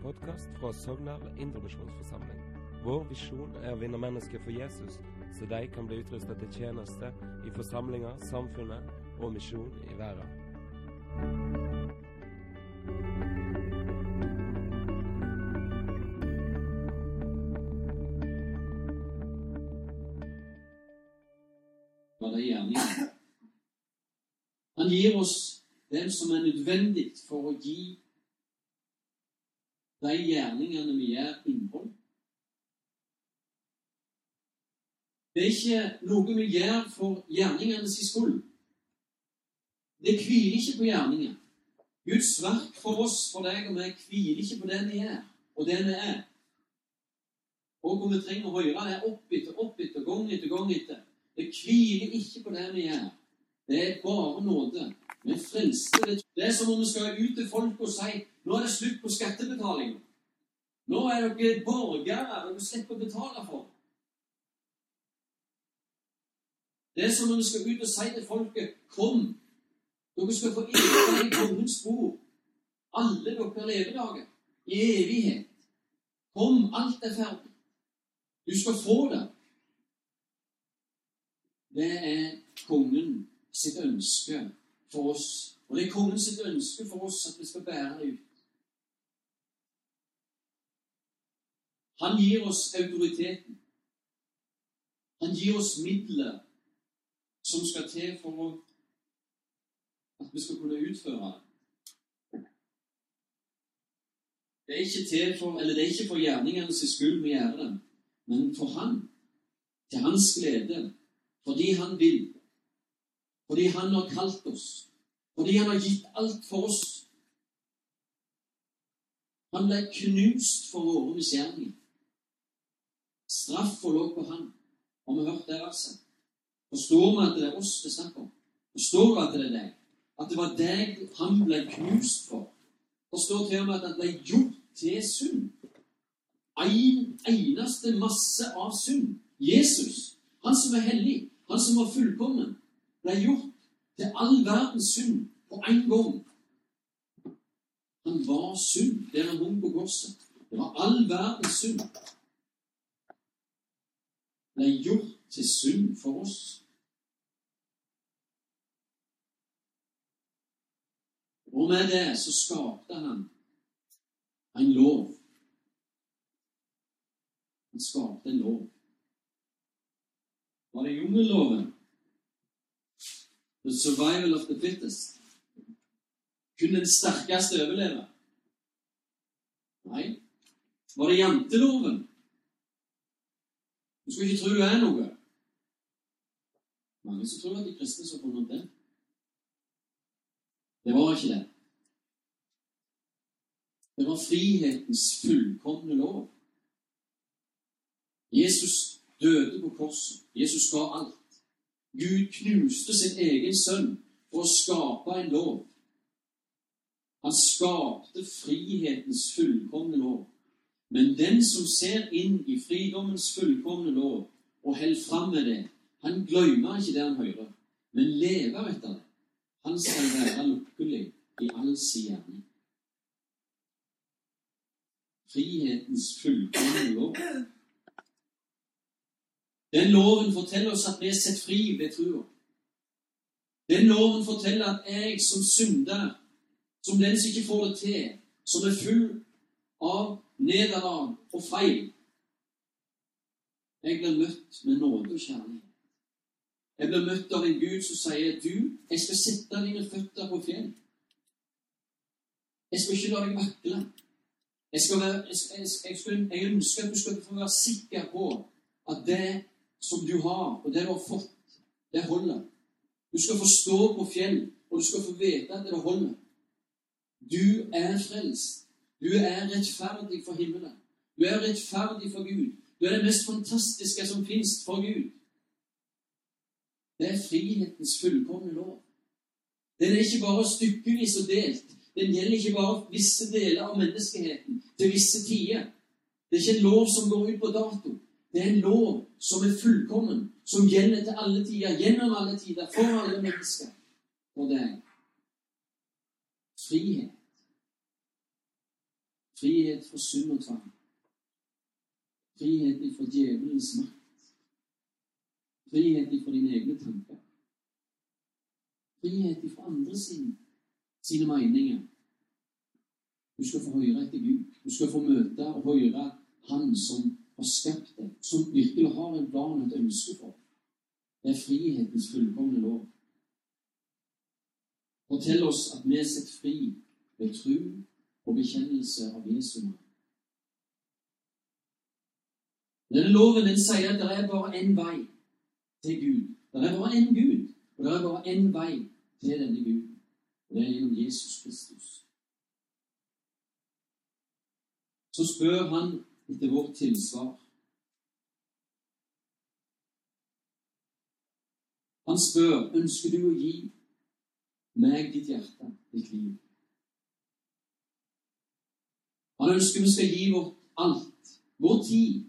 podcast fra Sogndal Indremisjonsforsamling. Vår visjon er å vinne mennesker for Jesus, så de kan bli utrustet til tjeneste i forsamlinger, samfunnet og misjon i verden. Hva det gjerningen. Han gir oss det som er nødvendig for å gi de gjerningene vi gjør innhold. Det er ikke noe vi gjør for gjerningenes skyld. Det hviler ikke på gjerninger. Guds verk for oss, for deg og meg, hviler ikke på det vi er, og det vi er. Og om vi trenger å høre det opp etter, gang etter. Det hviler ikke på det vi gjør. Det er bare nåde. Vi er frelste. Det er som om vi skal ut til folk og si, nå er det slutt på skattebetaling. Nå er dere borgere, og dere slipper å betale for. Det er som om vi skal ut og si til folket, kom, dere skal få inn i kongens bord. Alle dere levedager, i evighet. Kom, alt er ferdig. Du skal få det. Det er kongen sitt ønske for oss. Og det er kongen sitt ønske for oss at vi skal bære det ut. Han gir oss autoriteten. Han gir oss midler som skal til for at vi skal kunne utføre det. Det er ikke for gjerningenes skyld vi gjør det, men for han, til hans glede, fordi han vil, fordi han har kalt oss, fordi han har gitt alt for oss. Han ble knust for våre misgjerninger. Straff og lå på han. Har vi hørt det verset? Forstår vi at det er oss det snakker om? Forstår vi at det er deg? At det var deg han ble knust for? Forstår til og med at han ble gjort til synd. En eneste masse av synd. Jesus, han som er hellig, han som var fullkommen, ble gjort til all verdens synd på en gang. Han var synd, det han hung på korset. Det var all verdens synd. Ble gjort til synd for oss. Og med det så skapte han en lov. Han skapte en lov. Var det jungelloven? The survival of the fittest. Kunne den sterkeste overleve? Nei. Var det janteloven? Du skal ikke tro du er noe. Mange som tror at de kristne så funnet det. Det var ikke det. Det var frihetens fullkomne lov. Jesus døde på korset. Jesus ga alt. Gud knuste sin egen sønn for å skape en lov. Han skapte frihetens fullkomne lov. Men den som ser inn i fridommens fullkomne lov og holder fram med det, han glemmer ikke det han hører, men lever etter det. Han skal være lykkelig i all sin gjerning. Frihetens fullkomne lov. Den loven forteller oss at vi er sett fri ved troen. Den loven forteller at jeg som synder, som den som ikke får det til, som er full av nederlag og feil, jeg blir møtt med nåde og kjærlighet. Jeg blir møtt av en Gud som sier, jeg skal sette dine føtter på fjell. Jeg skal ikke la deg vakle. Jeg ønsker at du skal få være sikker på at det som du har, og det du har fått, det holder. Du skal få stå på fjell, og du skal få vite at det holder. Du er frelst. Du er rettferdig for himmelen. Du er rettferdig for Gud. Du er det mest fantastiske som finnes for Gud. Det er frihetens fullkomne lov. Den er ikke bare stykkevis og delt. Den gjelder ikke bare visse deler av menneskeheten til visse tider. Det er ikke en lov som går ut på dato. Det er en lov som er fullkommen, som gjelder til alle tider, gjennom alle tider, for alle mennesker. Og det er frihet. Frihet fra synd og tvang. Frihet fra djevelens makt. Frihet fra dine egne tanker. Frihet fra andre sine meninger. Du skal få høre etter Gud. Du skal få møte og høre Han som har skapt deg, som virkelig har en plan og et ønske for. Det er frihetens fullkomne lov. Fortell oss at vi er sett fri ved tro og bekjennelse av Jesu navn. Denne loven den sier at det er bare en vei til Gud. Det er bare en Gud, og det er bare en vei til denne Gud. Og det er gjennom Jesus Kristus. Så spør han etter vårt tilsvar. Han spør, ønsker du å gi meg ditt hjerte, ditt liv? Han ønsker vi skal gi vårt alt, vår tid.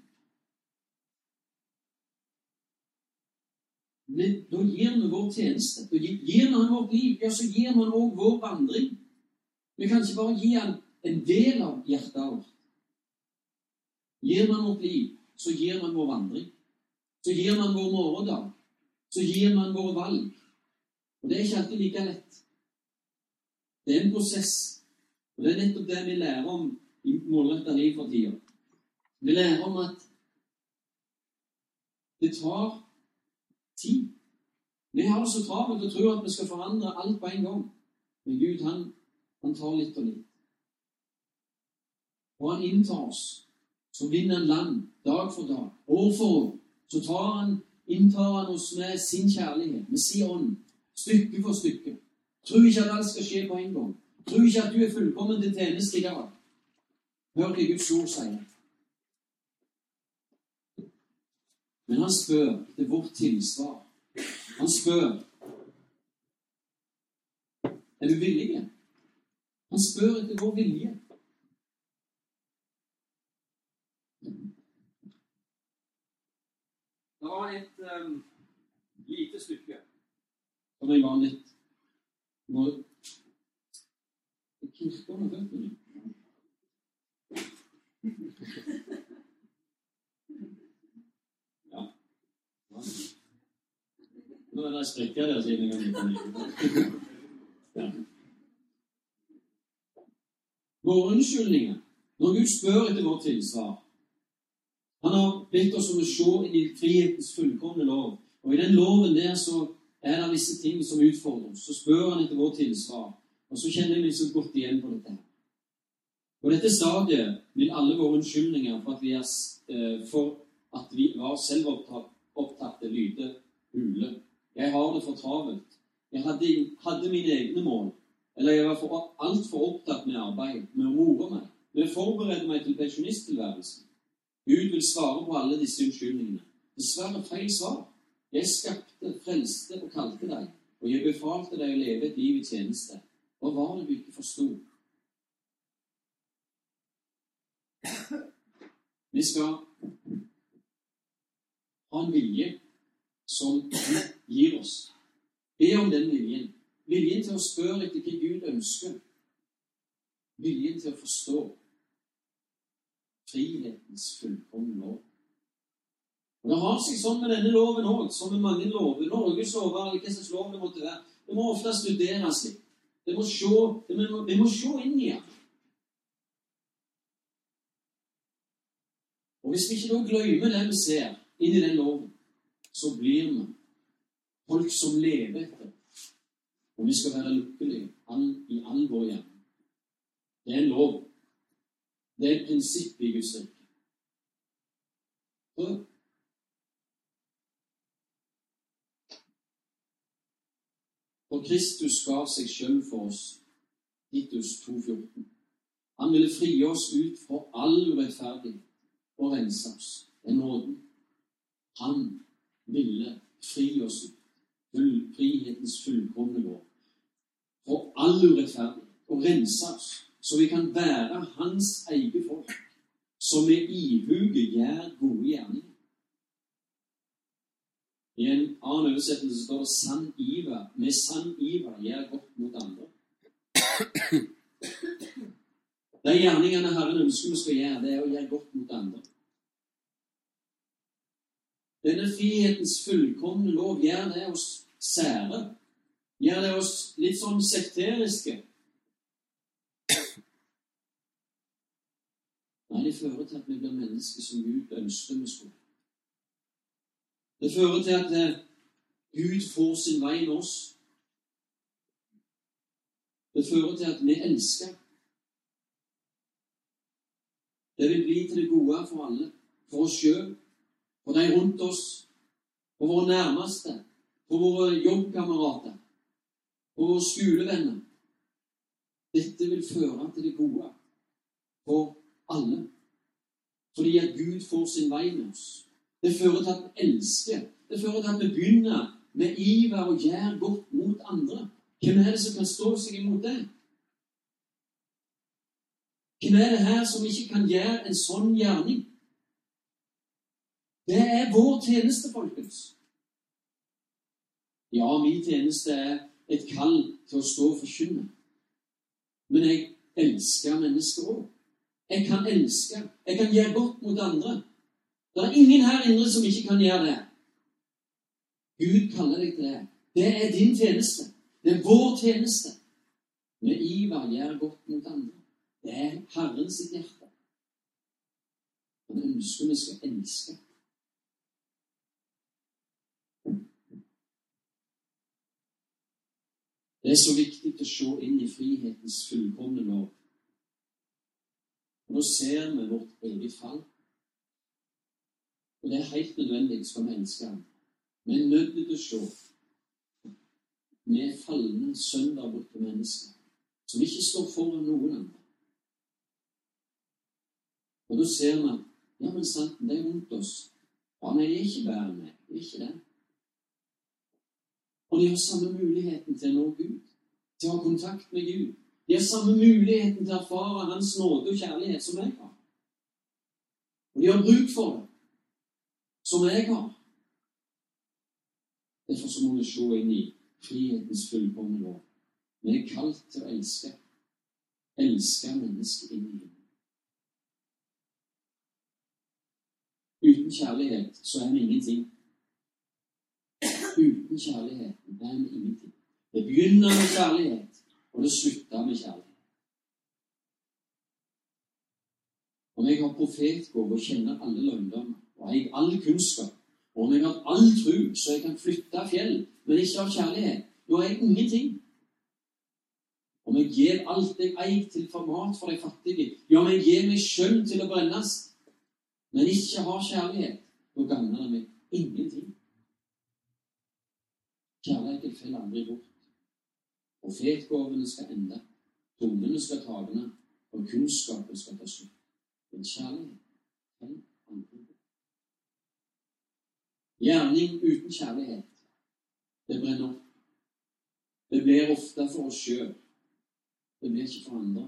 Men da gir vi vår tjeneste. Da gir vi han vårt liv, ja, så gir vi også vår vandring. Vi kan ikke bare gi han en del av hjertet vårt. Gir man vårt liv, så gir man vår vandring. Så gir man vår morgendag. Så gir man våre valg. Og det er ikke alltid like lett. Det er en prosess. Og det er nettopp det vi lærer om i målrettet liv for tida. Vi lærer om at det tar tid. Vi har det så travelt og tror at vi skal forandre alt på en gang. Men Gud, han tar litt og litt. Og han inntar oss. Så vinner han land dag for dag, år for år. Så inntar han oss med sin kjærlighet, med sin ånd, stykke for stykke. Tror ikke at alt skal skje på en gang. Tror ikke at du er fullkommen til tjeneste i dag. Hør hva Guds ord sier. Men han spør etter vårt tilsvar. Han spør, er du villig? Han spør etter vår vilje. Det var et lite stykke som jeg var litt når kirken har hørt meg. Ja. Nå er det sprekker der siden jeg kan. Ja. Våre unnskyldninger, når Gud spør etter vårt tilsvar. Han har bedt oss om å se inn i frihetens fullkomne lov. Og i den loven der så er det visse ting som utfordrer oss. Så spør han etter vårt tilsvar. Og så kjenner jeg meg så godt igjen på dette. På dette stadiet vil alle våre unnskyldninger for at vi var selvopptatte lyde hule. Jeg har det for travelt. Jeg hadde mine egne mål. Eller jeg var alt for opptatt med arbeid, med å more meg, med å forberede meg til pensjonisttilværelsen. Gud vil svare på alle disse unnskyldningene. Dessverre feil svar. Jeg skapte, frelste og kalte deg, og jeg befalte deg å leve et liv i tjeneste. Hva var det du ikke forstod? Vi skal ha en vilje som gir oss. Be om den viljen. Viljen til å spørre etter hva Gud ønsker. Viljen til å forstå. Frihetens fullkomne lov. Og det har seg sånn med denne loven også, som med mange lover. Norges lover, eller hva slags lov det måtte være. Det må ofte studeres litt. Vi må se inn i den. Og hvis vi ikke da glemmer det vi ser inn i den loven, så blir vi folk som lever etter. Og vi skal være lykkelige i all vår hjemme. Det er en lov. Det er et prinsipp i Guds rike. For Kristus gav seg selv for oss, Titus 2,14. Han ville fri oss ut fra all urettferdighet og rense oss. Det er nåden. Han ville fri oss ut. Frihetens fullkomne lov. For all urettferdighet og rense oss. Så vi kan være hans eget folk, som med ihuge gjør gode gjerninger. I en annen oversettelse står det sann iver. Med sann iver gjør godt mot andre. De gjerningene Herren ønsker vi skal gjøre, det er å gjøre godt mot andre. Denne frihetens fullkomne lov gjør det oss sære. Gjør det oss litt sånn sekteriske. Nei, det fører til at vi blir mennesker som Gud ønsker vi skulle. Det fører til at Gud får sin vei med oss. Det fører til at vi elsker. Det vil bli til det gode for alle, for oss selv, for de rundt oss, for våre nærmeste, for våre jobbkamerater, for våre skolevenner. Dette vil føre til det gode for alle, fordi at Gud får sin vei med oss. Det fører til at vi elsker. Det fører til at vi begynner med iver og gjør godt mot andre. Hvem er det som kan stå seg imot det? Hvem er det her som ikke kan gjøre en sånn gjerning? Det er vår tjeneste, folkens. Ja, min tjeneste er et kall til å stå og forkynne. Men jeg elsker mennesker også. Jeg kan elske. Jeg kan gjøre godt mot andre. Det er ingen her inne som ikke kan gjøre det. Gud kaller deg til det. Det er din tjeneste. Det er vår tjeneste. Med iver gjør godt mot andre. Det er Herren sitt hjerte. Han ønsker vi skal elske. Det er så viktig å se inn i frihetens fullkomne lov. Nå ser vi vårt eget fall. Og det er helt nødvendig skal vi elske ham. Vi er nødt til å se. Vi er fallende, sønderbrutte mennesker som ikke står foran noen andre. Og da ser vi, ja, men sant, det er rundt oss. Ja, men jeg er ikke bedre enn meg. Jeg er ikke det. Og de har samme muligheten til å nå Gud, til å ha kontakt med Gud. De har samme muligheten til å erfare hans nåde og kjærlighet som jeg har. Og de har bruk for det, som jeg har. Derfor så må vi se inn i frihetens fullkomne lov. Vi er kalt til å elske. Elske mennesket inn i himmelen. Uten kjærlighet så er vi ingenting. Uten kjærligheten er vi ingenting. Det begynner med kjærlighet, og det slutter med kjærlighet. Om jeg har profetgård og kjenner alle løgner, og jeg har all kunnskap, og om jeg har all tro, så jeg kan flytte fjell, men ikke har kjærlighet, da er jeg ingenting. Om jeg gir alt jeg eier til format for de fattige, ja, men jeg gir meg selv til å brennes, men ikke har kjærlighet, da gagner det meg ingenting. Kjærligheten faller aldri bort. Profetgåvene skal ende, tungene skal tagene, og kunnskapen skal ta slutt. Men kjærlighet faller aldri bort. Gjerning uten kjærlighet, det brenner opp. Det blir ofte for oss selv. Det blir ikke for andre.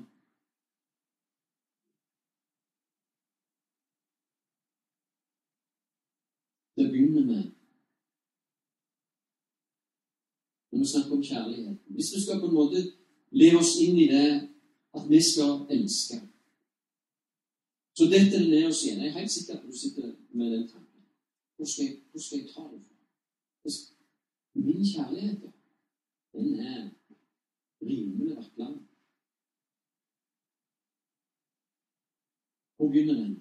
Det begynner med når vi snakker om kjærligheten. Hvis vi skal på en måte leve oss inn i det at vi skal elske. Så dette er ned oss igjen. Jeg er helt sikker på at du sitter med den tanken. Hvor skal jeg ta det fra? Min kjærlighet, den er rimelig vaklende. Hvor begynner den?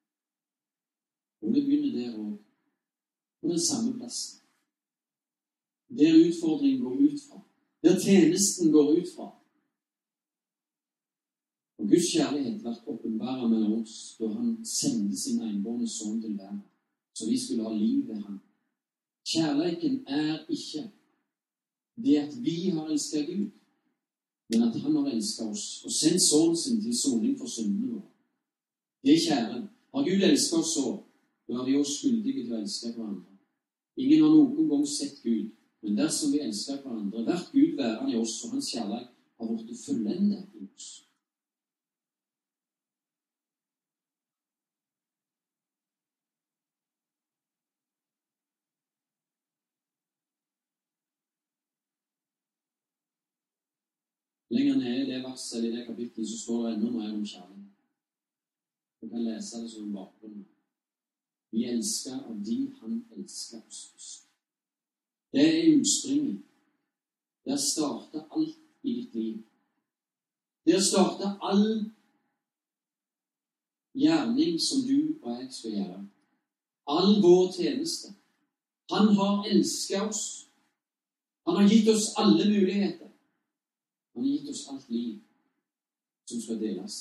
Og det begynner der også. På den samme plassen. Der utfordringen går ut fra. Der tjenesten går ut fra. Og Guds kjærlighet ble åpenbart mellom oss da han sendte sin enbårne sønn til verden, så vi skulle ha liv ved ham. Kjærligheten er ikke det at vi har elsket Gud, men at han har elsket oss og sendt sønnen sin til soning for syndene våre. Det er kjære. Har Gud elsket oss så, da er vi også skyldige til å elske hverandre. Ingen har noen gang sett Gud, men dersom vi elsker hverandre, hvert Gud værende i oss, og hans kjærlighet har vært fullendet i oss. Lenger nede i det verset, eller i det kapittelet, så står det enda mer om kjærlighet. Du kan lese det som en bakgrunn. Vi elsker av de han elsker oss først. Det er utspringen. Der starter alt i ditt liv. Der starter all gjerning som du og jeg skal gjøre. All vår tjeneste. Han har elsket oss. Han har gitt oss alle muligheter. Han har gitt oss alt liv som skal deles.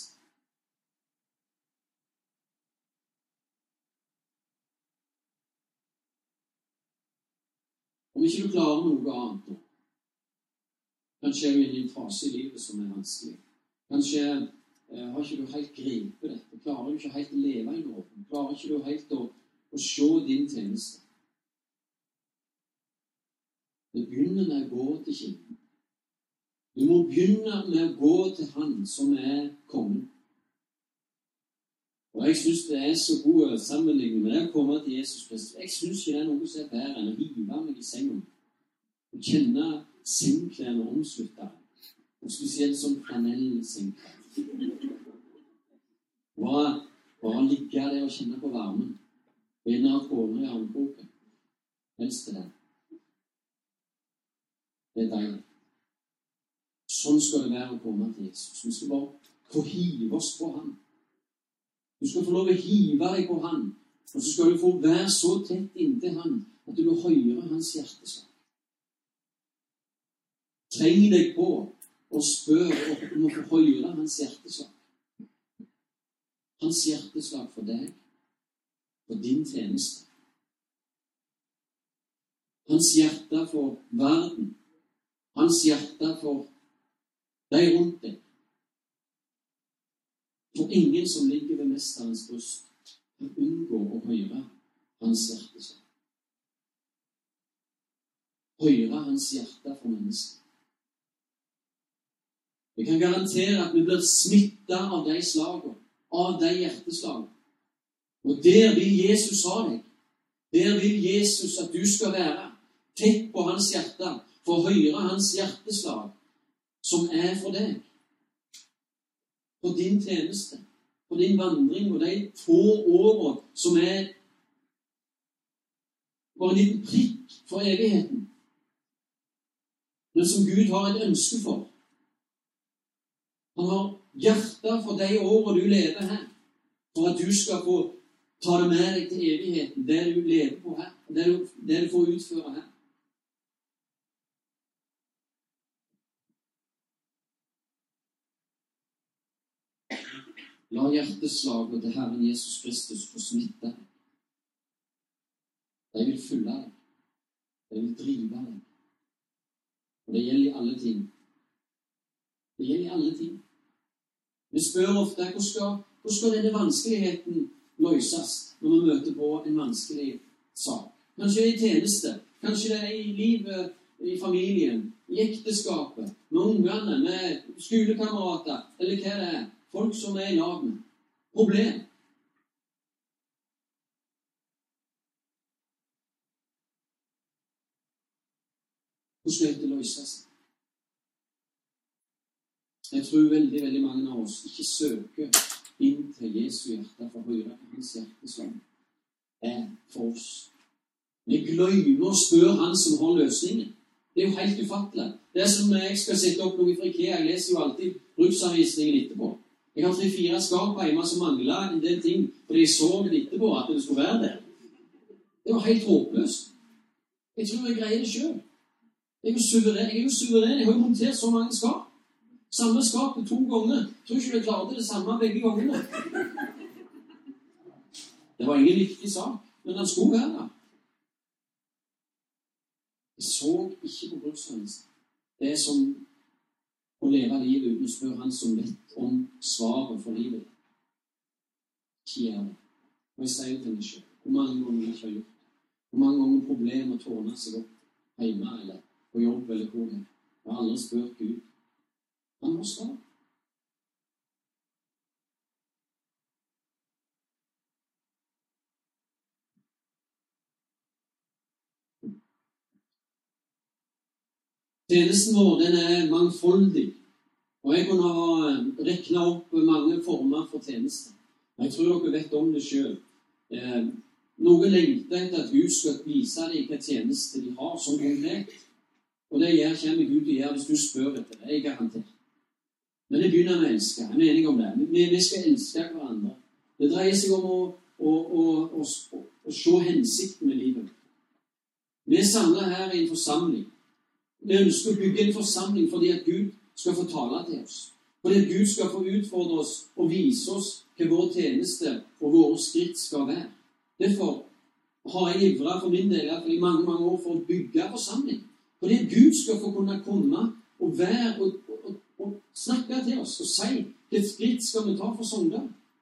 Om ikke du klarer noe annet nå, kanskje er du inne i en fase i livet som er vanskelig. Kanskje har ikke du helt grepet dette. Klarer du ikke helt å leve i nåden. Klarer ikke du helt å se din tjeneste. Det begynner med å gå til kilden. Du må begynne med å gå til han som er kongen. Og jeg synes det er så god sammenligning med det å komme til Jesus Kristus. Jeg synes ikke det er noe som er bedre enn å hive meg i sengen og kjenne sengklærne omsluttet. Og spesielt sånn flanellsengklær. Bare ligge der og kjenne på varmen. Begynne å kåne i armkroken. Helst til det. Det er deilig. Sånn skal det være å komme til Jesus. Vi skal bare få hive oss på han. Du skal få lov å hive deg på han, og så skal du få være så tett inntil han at du hører hans hjerteslag. Treng deg på og spør om å få høre hans hjerteslag. Hans hjerteslag for deg, for din tjeneste. Hans hjerte for verden. Hans hjerte for deg rundt deg. For ingen som ligger ved mesterens bryst, kan unngå å høre hans hjerteslag. Høre hans hjerte for mennesker. Vi kan garantere at vi blir smittet av de slagene, av de hjerteslagene. Og der vil Jesus ha deg. Der vil Jesus at du skal være tett på hans hjerte, for å høre hans hjerteslag, som er for deg. For din tjeneste, for din vandring, og de få årene som er bare en liten prikk for evigheten, men som Gud har et ønske for. Han har hjertet for de årene du lever her, for at du skal få ta det med deg til evigheten, det du lever på her, det du får utføre her. La hjerteslaget til Herren Jesus Kristus få smitte deg. De vil fylle deg. De vil drive deg. Og det gjelder i alle ting. Det gjelder i alle ting. Vi spør ofte, hvor skal denne vanskeligheten løses når vi møter på en vanskelig sak? Kanskje det er i tjeneste, kanskje det er i livet, i familien, i ekteskapet, med ungene, med skolekamerater, eller hva det er. Folk som er i lag med. Problem. Hvordan skal dette løses? Jeg tror veldig, veldig mange av oss ikke søker inn til Jesu hjerte for å høre hans hjerteslag er for oss. Vi glemmer å spørre han som har løsningen. Det er jo helt ufattelig. Det er som jeg skal sette opp noe fra IKEA. Jeg leser jo alltid bruksanvisningen etterpå. Jeg har 3-4 skap hjemme som mangler en del ting, fordi jeg så det etterpå at det skulle være der. Det var helt håpløst. Jeg tror jeg greier det selv. Jeg er jo suveren. Jeg har jo montert så mange skap. Samme skapet 2 ganger. Jeg tror ikke jeg klarte det samme begge gangene. Det var ingen viktig sak, men han skulle være der. Jeg så ikke på bruksanvisningen. Det er som å leve livet uten å spørre han som vet om svaret for livet. Ikke gjør det. Og jeg sier til meg selv, hvor mange ganger jeg ikke har gjort det. Hvor mange ganger problemer tårner seg opp hjemme eller på jobb eller hvor det er. Jeg har aldri spurt Gud. Han må svare. Tjenesten vår, den er mangfoldig. Og jeg kunne ha reknet opp mange former for tjenester. Jeg tror dere vet om det selv. Noen lengter etter at Gud skal vise deg hva tjeneste de har som konkret. Og det kommer Gud til å gjøre hvis du spør etter det. Jeg er garantert. Men det begynner med å elske. Jeg er enig om det. Vi skal elske hverandre. Det dreier seg om å se hensikten med livet. Vi er samlet her i en forsamling. Vi ønsker å bygge en forsamling fordi at Gud skal få tale til oss. Fordi at Gud skal få utfordre oss og vise oss hva vår tjeneste og våre skritt skal være. Derfor har jeg ivret for min del i mange, mange år for å bygge forsamling. Fordi at Gud skal få kunne komme og være og snakke til oss og si hvilket skritt skal vi ta for søndag.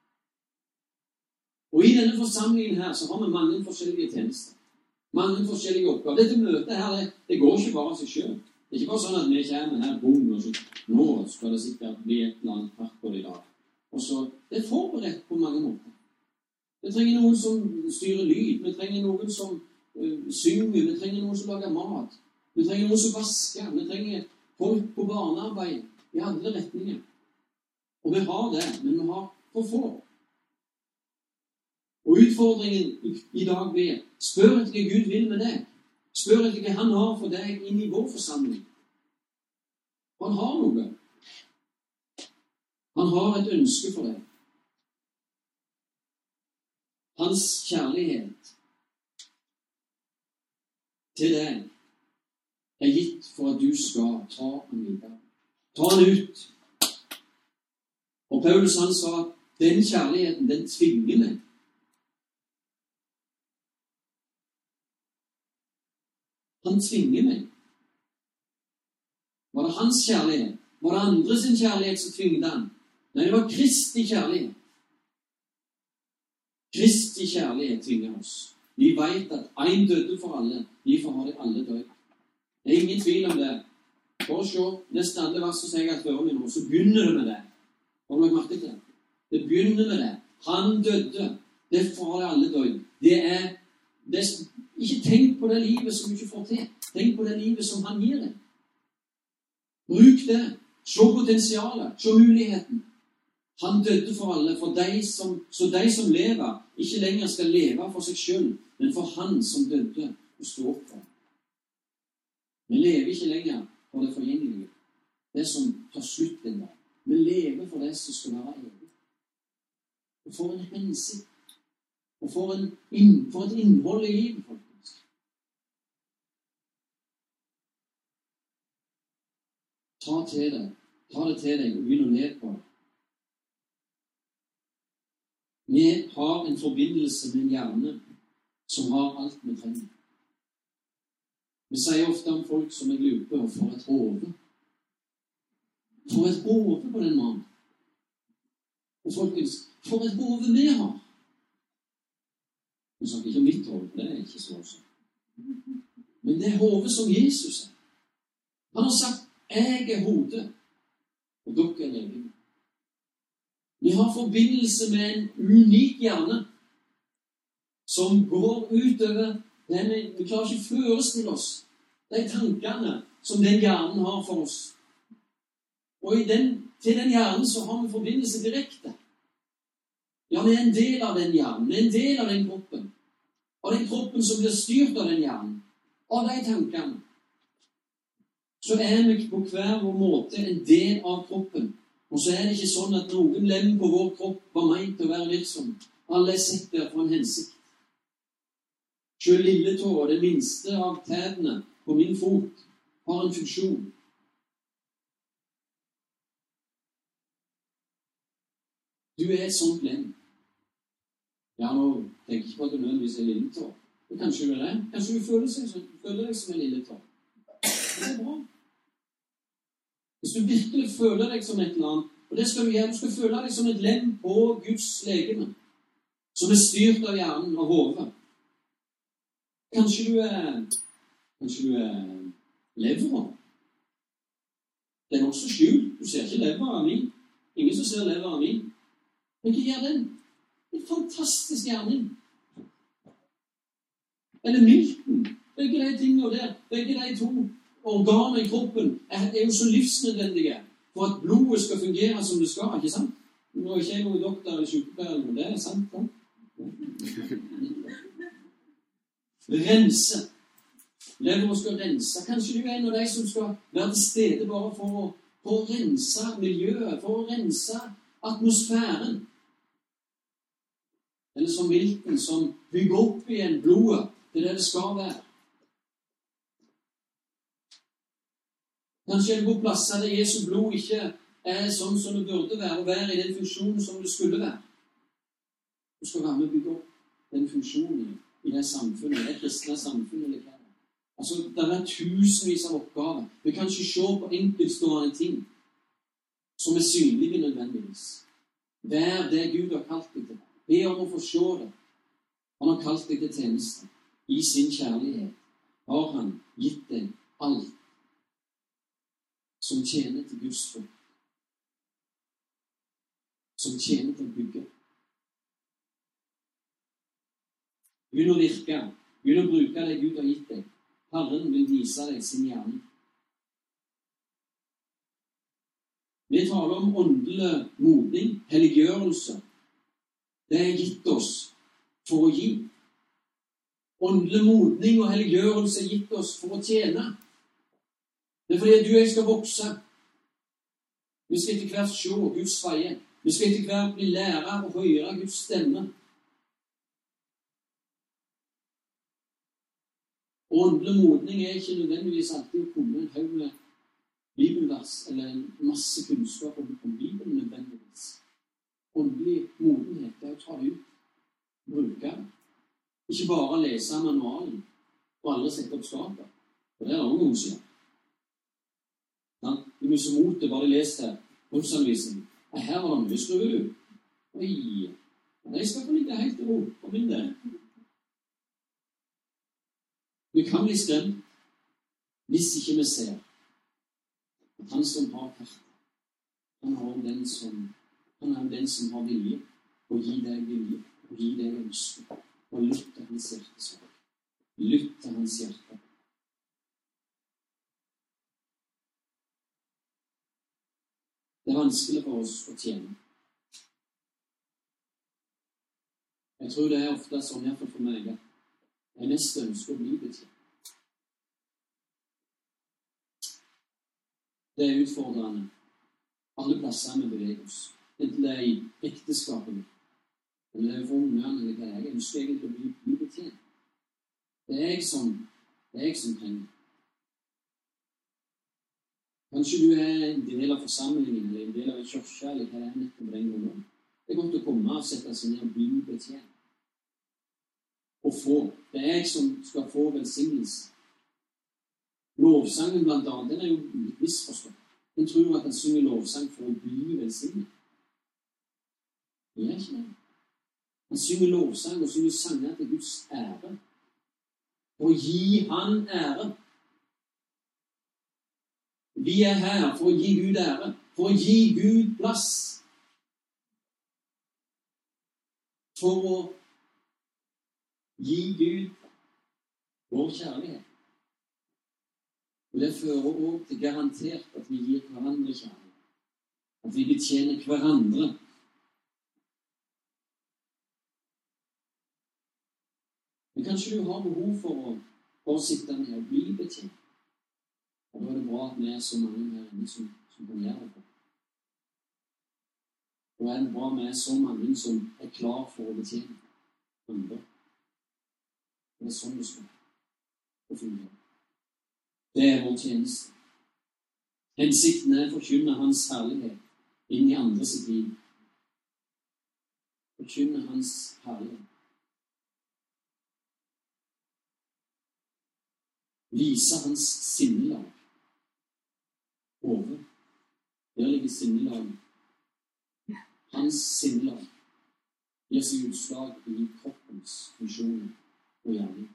Og i denne forsamlingen her så har vi mange forskjellige tjenester. Mange forskjellige oppgaver. Dette møtet her, det går ikke bare av seg selv. Det er ikke bare sånn at vi kommer her, boom, og så nå skal det sikkert bli et eller annet part på det i dag. Og så, det er forberedt på mange måter. Vi trenger noen som styrer lyd, vi trenger noen som synger, vi trenger noen som lager mat, vi trenger noen som vasker, vi trenger folk på barnearbeid i alle retninger. Og vi har det, men vi har for få. Og utfordringen i dag blir, spør etter hva Gud vil med deg. Spør etter hva han har for deg inn i vår forsamling. Han har noe. Han har et ønske for deg. Hans kjærlighet til deg er gitt for at du skal ta han videre. Ta han ut. Og Paulus han sa at den kjærligheten, den tvinger meg. Han tvinger meg. Var det hans kjærlighet? Var det andre sin kjærlighet som tvingte han? Nei, det var Kristi kjærlighet. Kristi kjærlighet tvinger oss. Vi vet at en døde for alle. Derfor har de alle død. Det er ingen tvil om det. For å se, nesten alle vers som sier at før min nå, så begynner det med det. Har du lagt merke til det? Det begynner med det. Han døde. Derfor har de alle død. Det er ikke tenk på det livet som du ikke får til. Tenk på det livet som han gir deg. Bruk det. Se potensialet. Se muligheten. Han døde for alle, så de som lever, ikke lenger skal leve for seg selv, men for han som døde og stod opp for. Vi lever ikke lenger for det forgjengelige, det som tar slutt en dag. Vi lever for det som skal være evig. Og for en hensikt. Og for et innhold i livet, faktisk. Ta det til deg og begynn å leve på det. Vi har en forbindelse med en hjerne som har alt vi trenger. Vi sier ofte om folk som er glupe og får et hode. For et hode på den mannen. Og folkens, for et hode vi har. Vi snakker ikke om mitt hode, det er ikke så også. Men det hodet som Jesus er. Han har sagt, jeg er hodet, og dere er legeme. Vi har forbindelse med en unik hjerne som går utover den. Vi klarer ikke å forestille oss de tankene som den hjernen har for oss. Og til den hjernen så har vi forbindelse direkte. Ja, vi er en del av den hjernen. Vi er en del av den kroppen. Av den kroppen som blir styrt av den hjernen. Av de tankene. Så er vi på hver vår måte en del av kroppen. Og så er det ikke sånn at noen lem på vår kropp var meint til å være virksom. Alle er sett der for en hensikt. Selv lille tå, det minste av tædene på min fot, har en funksjon. Du er et sånt lem. Ja, nå tenker jeg ikke på at du nødvendigvis er lille tå. Men kanskje du er det. Kanskje du føler deg som en lille tå. Det er bra. Hvis du virkelig føler deg som et eller annet, og det skal du gjøre, du skal føle deg som et lem på Guds legeme, som er styrt av hjernen og hodet. Kanskje du er lever. Det er også skjult. Du ser ikke leveren min. Ingen som ser leveren min. Men hva gjør den? Det er en fantastisk gjerning. Eller milten. Begge de tingene der, begge de to organer i kroppen er jo så livsnødvendige for at blodet skal fungere som det skal, ikke sant? Nå er ikke jeg noen doktor eller sykepleier, men det er sant, da. Rense. Leveren skal rense. Kanskje du er en av de som skal være til stede bare for å rense miljøet, for å rense atmosfæren. Eller som vilten som bygger opp igjen blodet til det skal være. Kanskje er det på plasser der Jesu blod ikke er sånn som det burde være, og være i den funksjonen som det skulle være. Du skal være med å bygge opp den funksjonen i det samfunnet, det kristne samfunnet, eller hva det er. Altså, det er tusenvis av oppgaver. Vi kan ikke se på enkeltstående ting som er synlige nødvendigvis. Vær det Gud har kalt deg til. Be om å få se det. Han har kalt deg til tjeneste. I sin kjærlighet har han gitt deg alt som tjener til Guds folk. Som tjener til å bygge. Begynn å virke. Begynn å bruke det Gud har gitt deg. Herren vil vise deg sin gjerning. Vi taler om åndelig modning, helliggjørelse. Det er gitt oss for å gi. Åndelig modning og helliggjørelse er gitt oss for å tjene. Det er fordi at du og jeg skal vokse. Vi skal etter hvert se Guds veier. Vi skal etter hvert bli lære og høre Guds stemme. Åndelig modning er ikke nødvendigvis alltid å komme en haug med bibelvers eller en masse kunnskap om Bibelen nødvendigvis. Åndelig modenhet er å ta det ut, bruke det. Ikke bare lese manualen og aldri sette opp skapet. For det er det noen som gjør. Ja, du må så mot det, bare lese her. Åndsanvisning. Her var det mye, skrur du. Oi, jeg skal få ligge helt i ro på min del. Vi kan bli skremt hvis ikke vi ser at han som har kraft, han er den som har vilje, og gi deg vilje, og gi deg ønske, og lytt til hans hjertesvar. Lytt til hans hjerte. Det er vanskelig for oss å tjene. Jeg tror det er ofte sånn, i hvert fall for meg, at jeg mest ønsker å bli betjent. Det er utfordrende. Alle plasser vi beveger oss. Enten det er i ekteskapet, eller det er for ungene, eller hva det er. Jeg ønsker egentlig å bli betjent. Det er jeg som trenger. Kanskje du er en del av forsamlingen, eller en del av en kirke, eller hva det er nettopp den gangen. Det er godt å komme og sette seg ned og bli betjent. Og få. Det er jeg som skal få velsignelse. Lovsangen blant annet, den er jo misforstått. Den tror at han synger lovsang for å bli velsignet. Det er ikke det. Han synger lovsang og synger sanger til Guds ære. For å gi han ære. Vi er her for å gi Gud ære. For å gi Gud plass. For å gi Gud vår kjærlighet. Og det fører også til garantert at vi gir hverandre kjærlighet. At vi betjener hverandre. Men kanskje du har behov for å sitte ned og bli betjent. Og da er det bra at vi er så mange her inne som kan gjøre det. Og er det bra at vi er så mange som er klar for å betjene andre. Det er sånn det skal fungere. Det er vår tjeneste. Hensikten er å forkynne hans herlighet inn i andre sitt liv. Forkynne hans herlighet. Vise hans sinnelag. Over. Der ligger sinnelaget. Hans sinnelag gir seg utslag i kroppens funksjoner og gjerning.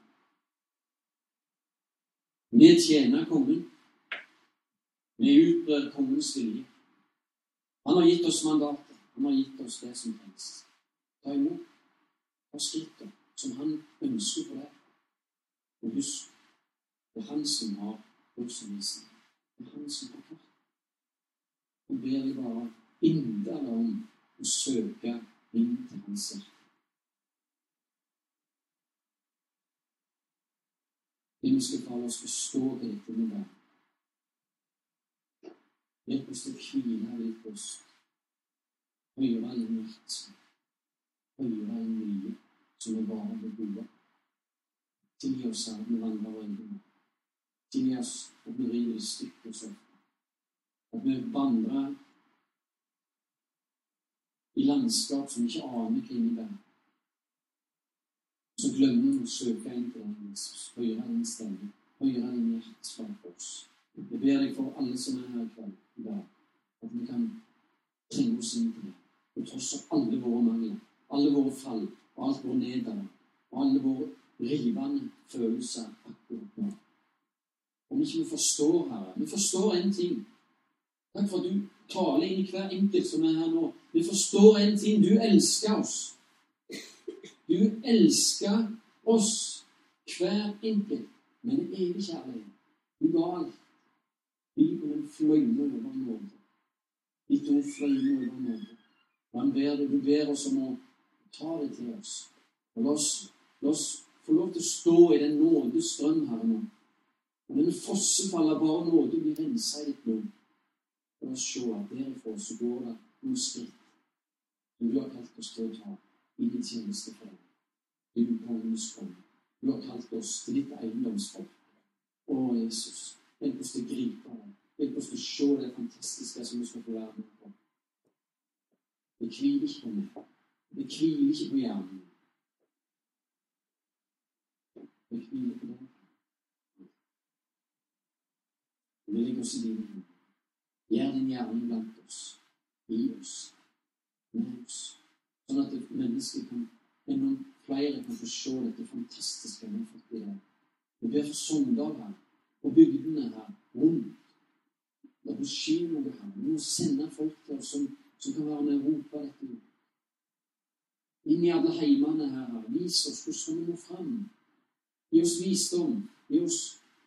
Vi tjener kongen. Vi utbreder kongens vilje. Han har gitt oss mandatet. Han har gitt oss det som trengs. Ta imot. Ta skrittet som han ønsker for deg. Og husk, det er han som har åndsanvisning. Det er han som har kraft. Og ber deg bare inderlig om å søke inn til hans hjerte. Himmelske Far, la oss forstå det dette med deg. Hjelp oss til å hvile ved ditt bryst. Høyre inn i hjertet. Høyre inn i livet, som er bare det gode. Tilgi oss her med vandrer og øyne. Tilgi oss at vi river i stykker så. At vi vandrer i landskap som ikke aner hva innebærer. Så glemmer vi å søke inn til deg, Jesus. Høyre din stemme. Høyre din hjertesvar for oss. Jeg ber deg for alle som er her i kveld, i dag, at vi kan trenge oss inn til deg. Og tross av alle våre mangler, alle våre fall, og alt vår nedere, og alle våre rivende følelser akkurat nå. Om ikke vi forstår, Herre, vi forstår en ting. Takk for at du taler inn i hver enkelt som er her nå. Vi forstår en ting. Du elsker oss. Du elsker oss, hver enkelt, men det er evig kjærlighet. Du ga alt. Bibelen fløyner over nåde. Ditt ord fløyner over nåde. Du ber oss om å ta det til oss. Og la oss få lov til å stå i den nådestrøm her nå. Og denne fossefall av bare nåde blir renset i ditt blod. Og la oss se at derifra så går det noen skritt som du har kalt oss til å ta inn i tjeneste for deg. Du kongens konge. Du har kalt oss til ditt eiendomsfolk. Å, Jesus, hjelp oss til å gripe deg. Hjelp oss til å se det fantastiske som du skal få være med på. Det hviler ikke på meg. Det hviler ikke på hjernen. Det hviler på deg. Vi legger oss i dine hender. Gjør din gjerning blant oss. I oss. Med oss. Sånn at mennesker kan, enda flere kan få se dette fantastiske vi har fått i dag. Vi ber for Sogndal her, og bygdene her, rundt. Det må skje noe her. Vi må sende folk til oss som kan være med og rope dette ut. Inn i alle heimene her. Vis oss hvordan vi må frem. Gi oss visdom. Gi oss...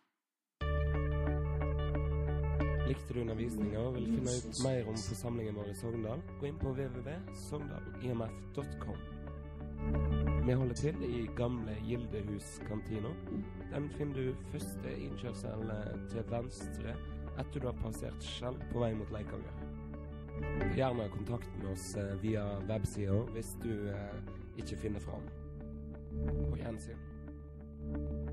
Likte du undervisningen og vil finne ut mer om forsamlingen vår i Sogndal, gå inn på www.sogndalIMF.com. Vi holder til i gamle Gildehus-kantina. Den finner du første innkjørsel til venstre etter du har passert Skjell på vei mot Leikanger. Gjerne kontakt med oss via websiden hvis du ikke finner fram. På gjensyn.